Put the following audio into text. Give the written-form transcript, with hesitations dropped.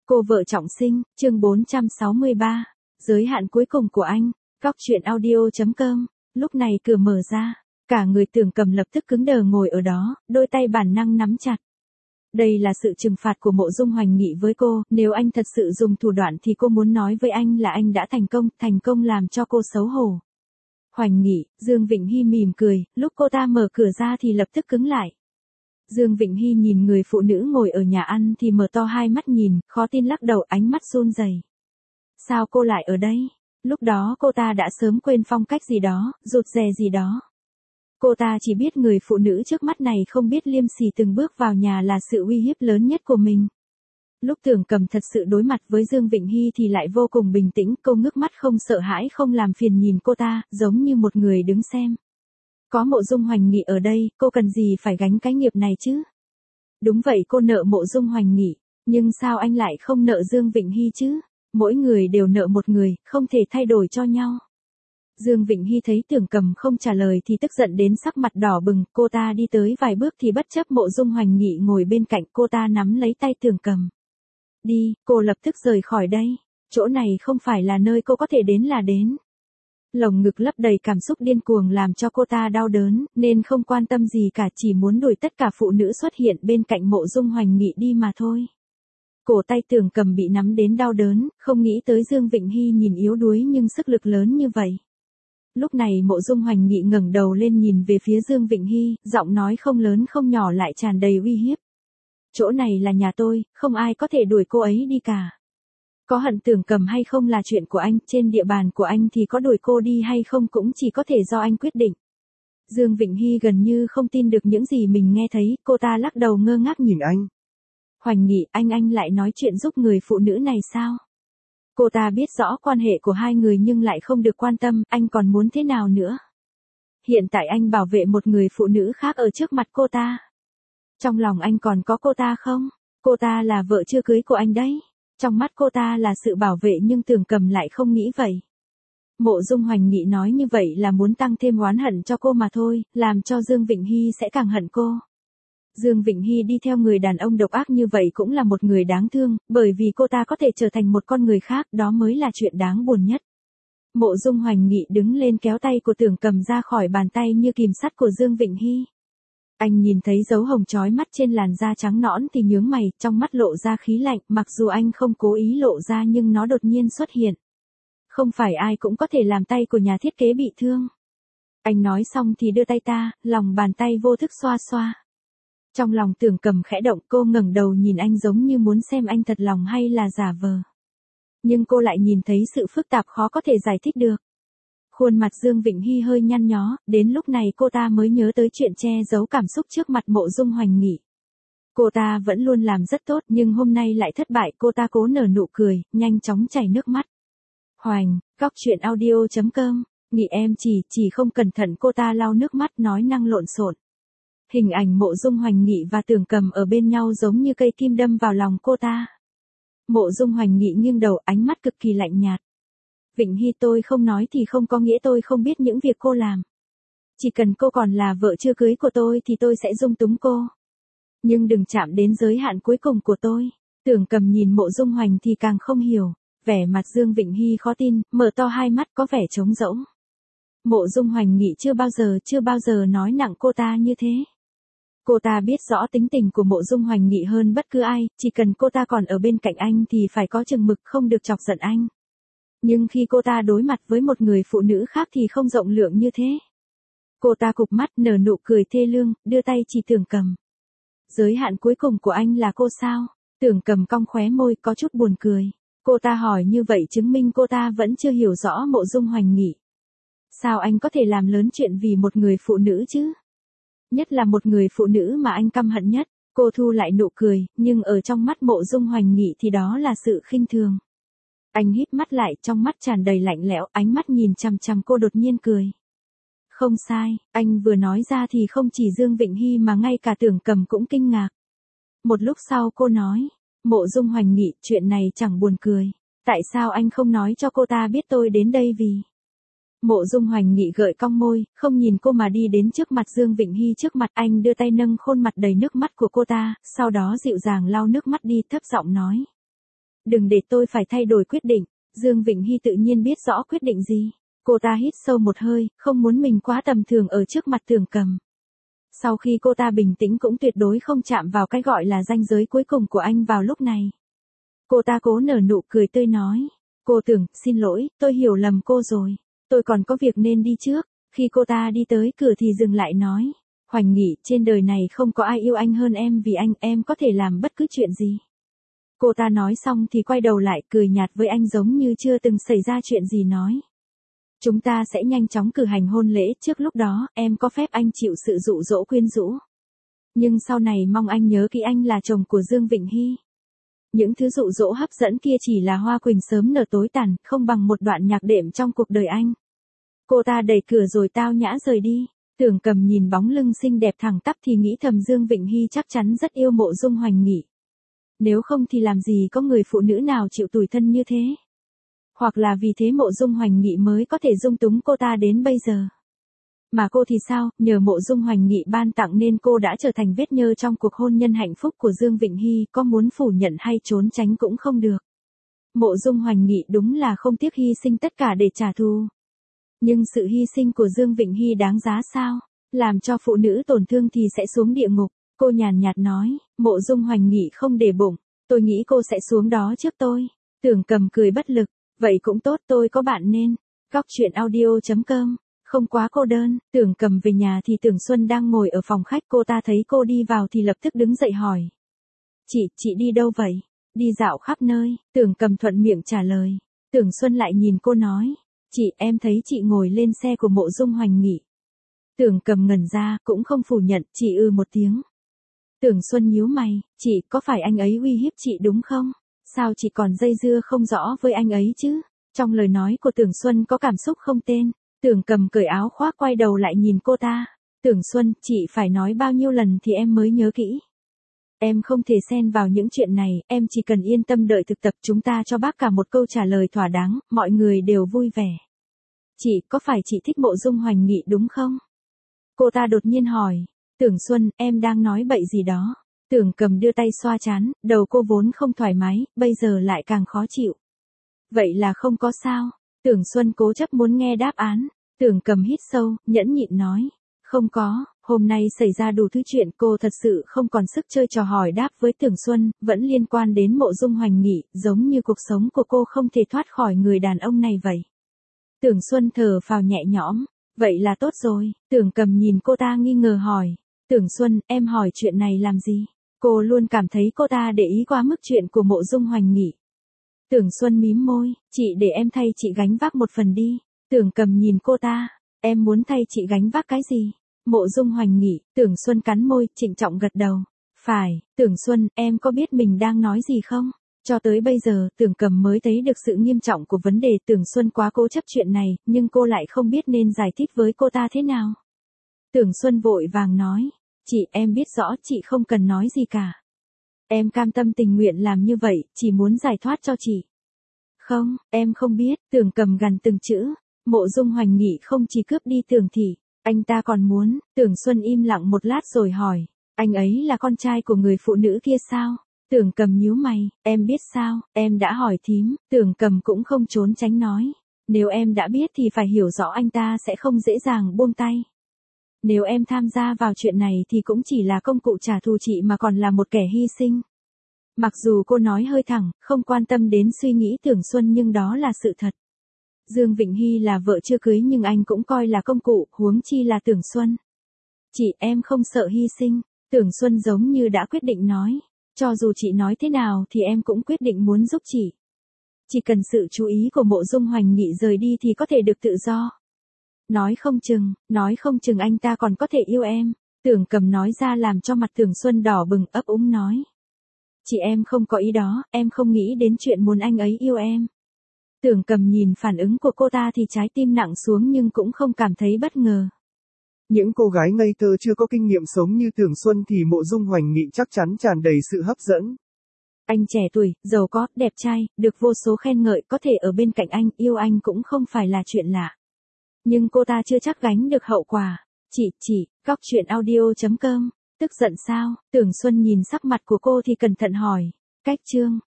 Cô vợ trọng sinh, chương 463. Giới hạn cuối cùng của anh. Góc truyện audio.com. Lúc này cửa mở ra, cả người Tưởng Cầm lập tức cứng đờ ngồi ở đó, đôi tay bản năng nắm chặt. Đây là sự trừng phạt của Mộ Dung Hoành Nghị với cô, nếu anh thật sự dùng thủ đoạn thì cô muốn nói với anh là anh đã thành công làm cho cô xấu hổ. Hoành Nghị, Dương Vịnh Hy mỉm cười, lúc cô ta mở cửa ra thì lập tức cứng lại. Dương Vịnh Hy nhìn người phụ nữ ngồi ở nhà ăn thì mở to hai mắt nhìn, khó tin lắc đầu, ánh mắt run rẩy. Sao cô lại ở đây? Lúc đó cô ta đã sớm quên phong cách gì đó, rụt rè gì đó. Cô ta chỉ biết người phụ nữ trước mắt này không biết liêm sỉ từng bước vào nhà là sự uy hiếp lớn nhất của mình. Lúc Tưởng Cầm thật sự đối mặt với Dương Vịnh Hy thì lại vô cùng bình tĩnh, cô ngước mắt không sợ hãi không làm phiền nhìn cô ta, giống như một người đứng xem. Có Mộ Dung Hoành Nghị ở đây, cô cần gì phải gánh cái nghiệp này chứ? Đúng vậy, cô nợ Mộ Dung Hoành Nghị, nhưng sao anh lại không nợ Dương Vịnh Hy chứ? Mỗi người đều nợ một người, không thể thay đổi cho nhau. Dương Vịnh Hy thấy Tưởng Cầm không trả lời thì tức giận đến sắc mặt đỏ bừng, cô ta đi tới vài bước thì bất chấp Mộ Dung Hoành Nghị ngồi bên cạnh, cô ta nắm lấy tay Tưởng Cầm. Đi, cô lập tức rời khỏi đây, chỗ này không phải là nơi cô có thể đến là đến. Lồng ngực lấp đầy cảm xúc điên cuồng làm cho cô ta đau đớn, nên không quan tâm gì cả, chỉ muốn đuổi tất cả phụ nữ xuất hiện bên cạnh Mộ Dung Hoành Nghị đi mà thôi. Cổ tay Tưởng Cầm bị nắm đến đau đớn, không nghĩ tới Dương Vịnh Hy nhìn yếu đuối nhưng sức lực lớn như vậy. Lúc này Mộ Dung Hoành Nghị ngẩng đầu lên nhìn về phía Dương Vịnh Hy, giọng nói không lớn không nhỏ lại tràn đầy uy hiếp. Chỗ này là nhà tôi, không ai có thể đuổi cô ấy đi cả. Có hận Tưởng Cầm hay không là chuyện của anh, trên địa bàn của anh thì có đuổi cô đi hay không cũng chỉ có thể do anh quyết định. Dương Vịnh Hy gần như không tin được những gì mình nghe thấy, cô ta lắc đầu ngơ ngác nhìn anh. Hoành Nghị, anh lại nói chuyện giúp người phụ nữ này sao? Cô ta biết rõ quan hệ của hai người nhưng lại không được quan tâm, anh còn muốn thế nào nữa? Hiện tại anh bảo vệ một người phụ nữ khác ở trước mặt cô ta. Trong lòng anh còn có cô ta không? Cô ta là vợ chưa cưới của anh đấy. Trong mắt cô ta là sự bảo vệ nhưng Tưởng Cầm lại không nghĩ vậy. Mộ Dung Hoành Nghị nói như vậy là muốn tăng thêm oán hận cho cô mà thôi, làm cho Dương Vịnh Hy sẽ càng hận cô. Dương Vịnh Hy đi theo người đàn ông độc ác như vậy cũng là một người đáng thương, bởi vì cô ta có thể trở thành một con người khác, đó mới là chuyện đáng buồn nhất. Mộ Dung Hoành Nghị đứng lên kéo tay của Tưởng Cầm ra khỏi bàn tay như kìm sắt của Dương Vịnh Hy. Anh nhìn thấy dấu hồng chói mắt trên làn da trắng nõn thì nhướng mày, trong mắt lộ ra khí lạnh, mặc dù anh không cố ý lộ ra nhưng nó đột nhiên xuất hiện. Không phải ai cũng có thể làm tay của nhà thiết kế bị thương. Anh nói xong thì đưa tay ta, lòng bàn tay vô thức xoa xoa. Trong lòng Tưởng Cầm khẽ động, cô ngẩng đầu nhìn anh giống như muốn xem anh thật lòng hay là giả vờ. Nhưng cô lại nhìn thấy sự phức tạp khó có thể giải thích được. Khuôn mặt Dương Vịnh Hy hơi nhăn nhó, đến lúc này cô ta mới nhớ tới chuyện che giấu cảm xúc trước mặt Mộ Dung Hoành Nghị. Cô ta vẫn luôn làm rất tốt nhưng hôm nay lại thất bại, cô ta cố nở nụ cười, nhanh chóng chảy nước mắt. Hoành, góc truyện audio.com, Nghị em chỉ không cẩn thận, cô ta lau nước mắt nói năng lộn xộn. Hình ảnh Mộ Dung Hoành Nghị và Tưởng Cầm ở bên nhau giống như cây kim đâm vào lòng cô ta. Mộ Dung Hoành Nghị nghiêng đầu, ánh mắt cực kỳ lạnh nhạt. Vịnh Hy, tôi không nói thì không có nghĩa tôi không biết những việc cô làm. Chỉ cần cô còn là vợ chưa cưới của tôi thì tôi sẽ dung túng cô. Nhưng đừng chạm đến giới hạn cuối cùng của tôi. Tưởng Cầm nhìn Mộ Dung Hoành thì càng không hiểu. Vẻ mặt Dương Vịnh Hy khó tin, mở to hai mắt có vẻ trống rỗng. Mộ Dung Hoành Nghị chưa bao giờ nói nặng cô ta như thế. Cô ta biết rõ tính tình của Mộ Dung Hoành Nghị hơn bất cứ ai, chỉ cần cô ta còn ở bên cạnh anh thì phải có chừng mực, không được chọc giận anh. Nhưng khi cô ta đối mặt với một người phụ nữ khác thì không rộng lượng như thế. Cô ta cụp mắt nở nụ cười thê lương, đưa tay chỉ Tưởng Cầm. Giới hạn cuối cùng của anh là cô sao? Tưởng Cầm cong khóe môi có chút buồn cười. Cô ta hỏi như vậy chứng minh cô ta vẫn chưa hiểu rõ Mộ Dung Hoành Nghị. Sao anh có thể làm lớn chuyện vì một người phụ nữ chứ? Nhất là một người phụ nữ mà anh căm hận nhất. Cô thu lại nụ cười, nhưng ở trong mắt Mộ Dung Hoành Nghị thì đó là sự khinh thường. Anh hít mắt lại, trong mắt tràn đầy lạnh lẽo, ánh mắt nhìn chằm chằm cô, đột nhiên cười. Không sai, anh vừa nói ra thì không chỉ Dương Vịnh Hy mà ngay cả Tưởng Cầm cũng kinh ngạc. Một lúc sau cô nói, Mộ Dung Hoành Nghị, chuyện này chẳng buồn cười. Tại sao anh không nói cho cô ta biết tôi đến đây vì... Mộ Dung Hoành Nghị gợi cong môi, không nhìn cô mà đi đến trước mặt Dương Vịnh Hy, trước mặt anh đưa tay nâng khuôn mặt đầy nước mắt của cô ta, sau đó dịu dàng lau nước mắt đi, thấp giọng nói. đừng để tôi phải thay đổi quyết định. Dương Vịnh Hy tự nhiên biết rõ quyết định gì. Cô ta hít sâu một hơi, không muốn mình quá tầm thường ở trước mặt Tưởng Cầm. Sau khi cô ta bình tĩnh cũng tuyệt đối không chạm vào cái gọi là ranh giới cuối cùng của anh vào lúc này. Cô ta cố nở nụ cười tươi nói. Cô Tưởng, xin lỗi, tôi hiểu lầm cô rồi. Tôi còn có việc nên đi trước. Khi cô ta đi tới cửa thì dừng lại nói. Hoành Nghị, trên đời này không có ai yêu anh hơn em, vì anh, em có thể làm bất cứ chuyện gì. Cô ta nói xong thì quay đầu lại cười nhạt với anh giống như chưa từng xảy ra chuyện gì nói. Chúng ta sẽ nhanh chóng cử hành hôn lễ, trước lúc đó, em có phép anh chịu sự dụ dỗ quyến rũ. Nhưng sau này mong anh nhớ kỹ anh là chồng của Dương Vịnh Hy. Những thứ dụ dỗ hấp dẫn kia chỉ là hoa quỳnh sớm nở tối tàn, không bằng một đoạn nhạc đệm trong cuộc đời anh. Cô ta đẩy cửa rồi tao nhã rời đi. Tưởng Cầm nhìn bóng lưng xinh đẹp thẳng tắp thì nghĩ thầm Dương Vịnh Hy chắc chắn rất yêu Mộ Dung Hoành Nghị. Nếu không thì làm gì có người phụ nữ nào chịu tủi thân như thế. Hoặc là vì thế Mộ Dung Hoành Nghị mới có thể dung túng cô ta đến bây giờ. Mà cô thì sao, nhờ Mộ Dung Hoành Nghị ban tặng nên cô đã trở thành vết nhơ trong cuộc hôn nhân hạnh phúc của Dương Vịnh Hy, có muốn phủ nhận hay trốn tránh cũng không được. Mộ Dung Hoành Nghị đúng là không tiếc hy sinh tất cả để trả thù. Nhưng sự hy sinh của Dương Vịnh Hy đáng giá sao? Làm cho phụ nữ tổn thương thì sẽ xuống địa ngục. Cô nhàn nhạt nói, Mộ Dung Hoành Nghị không để bụng, tôi nghĩ cô sẽ xuống đó trước tôi. Tưởng Cầm cười bất lực, vậy cũng tốt, tôi có bạn nên. Góc truyện audio.com, không quá cô đơn. Tưởng Cầm về nhà thì Tưởng Xuân đang ngồi ở phòng khách, cô ta thấy cô đi vào thì lập tức đứng dậy hỏi. Chị đi đâu vậy? Đi dạo khắp nơi. Tưởng Cầm thuận miệng trả lời. Tưởng Xuân lại nhìn cô nói. Em thấy chị ngồi lên xe của Mộ Dung Hoành Nghị. Tưởng Cầm ngẩn ra, cũng không phủ nhận, chỉ một tiếng. Tưởng Xuân nhíu mày, chị, có phải anh ấy uy hiếp chị đúng không? Sao chị còn dây dưa không rõ với anh ấy chứ? Trong lời nói của Tưởng Xuân có cảm xúc không tên. Tưởng Cầm cởi áo khoác quay đầu lại nhìn cô ta. Tưởng Xuân, chị phải nói bao nhiêu lần thì em mới nhớ kỹ. Em không thể xen vào những chuyện này, em chỉ cần yên tâm đợi thực tập, chúng ta cho bác cả một câu trả lời thỏa đáng, mọi người đều vui vẻ. Chị, có phải chị thích Mộ Dung Hoành Nghị đúng không? Cô ta đột nhiên hỏi. Tưởng Xuân, em đang nói bậy gì đó? Tưởng Cầm đưa tay xoa trán, đầu cô vốn không thoải mái, bây giờ lại càng khó chịu. Vậy là không có sao? Tưởng Xuân cố chấp muốn nghe đáp án. Tưởng Cầm hít sâu, nhẫn nhịn nói. Không có, hôm nay xảy ra đủ thứ chuyện, cô thật sự không còn sức chơi trò hỏi đáp với Tưởng Xuân, vẫn liên quan đến Mộ Dung Hoành Nghị, giống như cuộc sống của cô không thể thoát khỏi người đàn ông này vậy. Tưởng Xuân thở phào nhẹ nhõm. Vậy là tốt rồi. Tưởng Cầm nhìn cô ta nghi ngờ hỏi. Tưởng Xuân, em hỏi chuyện này làm gì? Cô luôn cảm thấy cô ta để ý quá mức chuyện của Mộ Dung Hoành Nghị. Tưởng Xuân mím môi, chị để em thay chị gánh vác một phần đi. Tưởng Cầm nhìn cô ta, em muốn thay chị gánh vác cái gì? Mộ Dung Hoành Nghị. Tưởng Xuân cắn môi, trịnh trọng gật đầu. Phải. Tưởng Xuân, em có biết mình đang nói gì không? Cho tới bây giờ, Tưởng Cầm mới thấy được sự nghiêm trọng của vấn đề. Tưởng Xuân quá cố chấp chuyện này, nhưng cô lại không biết nên giải thích với cô ta thế nào. Tưởng Xuân vội vàng nói. Chị, em biết rõ, chị không cần nói gì cả. Em cam tâm tình nguyện làm như vậy, chỉ muốn giải thoát cho chị. Không, em không biết. Tưởng Cầm gằn từng chữ. Mộ Dung Hoành Nghị không chỉ cướp đi Tưởng Thị, anh ta còn muốn. Tưởng Xuân im lặng một lát rồi hỏi. Anh ấy là con trai của người phụ nữ kia sao? Tưởng Cầm nhíu mày, em biết sao, em đã hỏi thím. Tưởng Cầm cũng không trốn tránh nói. Nếu em đã biết thì phải hiểu rõ anh ta sẽ không dễ dàng buông tay. Nếu em tham gia vào chuyện này thì cũng chỉ là công cụ trả thù chị mà còn là một kẻ hy sinh. Mặc dù cô nói hơi thẳng, không quan tâm đến suy nghĩ Tưởng Xuân nhưng đó là sự thật. Dương Vịnh Hy là vợ chưa cưới nhưng anh cũng coi là công cụ, huống chi là Tưởng Xuân. Chị, em không sợ hy sinh. Tưởng Xuân giống như đã quyết định nói. Cho dù chị nói thế nào thì em cũng quyết định muốn giúp chị. Chỉ cần sự chú ý của Mộ Dung Hoành Nghị rời đi thì có thể được tự do. Nói không chừng anh ta còn có thể yêu em. Tưởng Cầm nói ra làm cho mặt Tưởng Xuân đỏ bừng, ấp úng nói. Chị, em không có ý đó, em không nghĩ đến chuyện muốn anh ấy yêu em. Tưởng Cầm nhìn phản ứng của cô ta thì trái tim nặng xuống nhưng cũng không cảm thấy bất ngờ. Những cô gái ngây thơ chưa có kinh nghiệm sống như Tưởng Xuân thì Mộ Dung Hoành Nghị chắc chắn tràn đầy sự hấp dẫn. Anh trẻ tuổi, giàu có, đẹp trai, được vô số khen ngợi, có thể ở bên cạnh anh, yêu anh cũng không phải là chuyện lạ. Nhưng cô ta chưa chắc gánh được hậu quả. Chị, góc truyện audio.com, tức giận sao? Tưởng Xuân nhìn sắc mặt của cô thì cẩn thận hỏi. Cách chương.